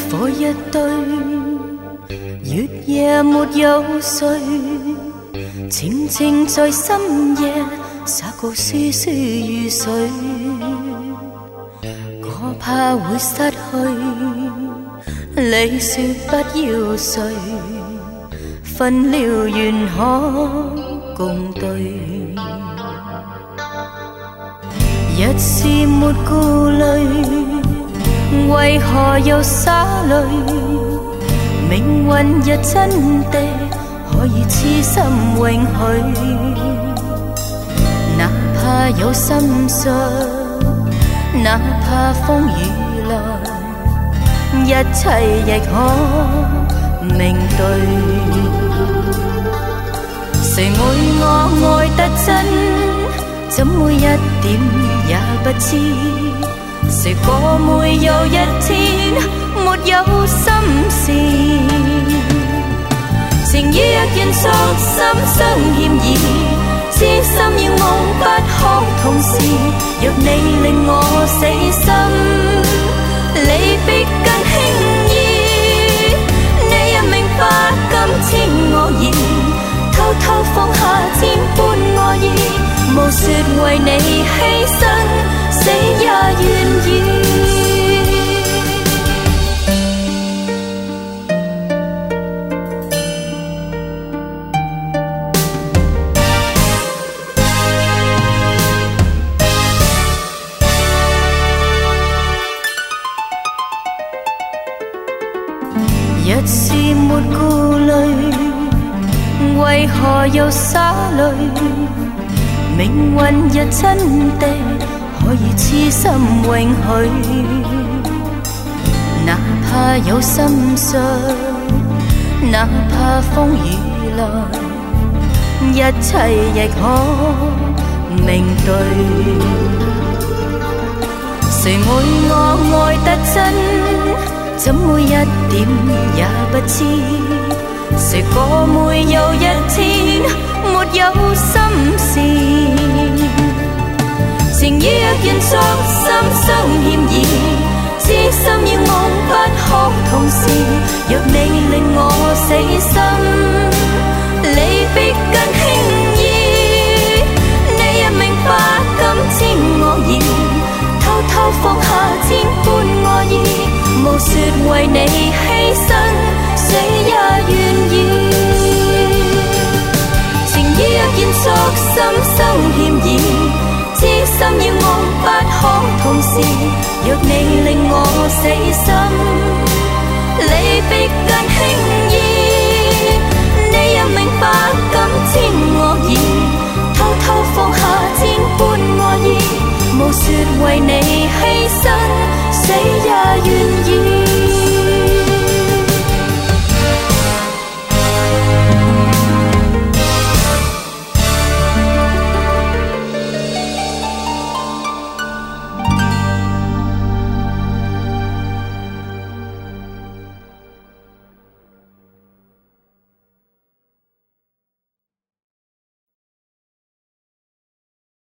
火一堆，月夜沒有睡，靜靜在深夜灑過絲絲雨水。我怕會失去，你說不要睡，分了願可共對。日是沒顧慮，為何又灑淚？命運若真的可以痴心永許，哪怕有心碎，哪怕風雨來，一切亦可明對。誰愛我愛得真，怎會一點也不知？誰過沒有一天沒有心事？情意若願作心相欠意，痴心要夢不可同時。若你令我死心，離別更輕易。你若明白今天我已偷偷放下千般愛意，無說為你犧牲，死也願意。日是沒顧慮，為何又灑淚？命運若真的可以痴心永許，哪怕有心碎，哪怕風雨來，一切亦可明對。誰愛我愛得真，怎會一點也不知？誰過沒有一天沒有心事？情意若願作心相欠意，痴心要夢不可同時。若你令我死心，離別更輕易。你若明白今天我已偷偷放下千般愛意，無說為你犧牲，死也願意。情意若願作心相欠意，痴心要夢不可同時。若你令我死心，離別更輕易。你若明白今天我已偷偷放下千般愛意，無說為你犧牲，死也願意。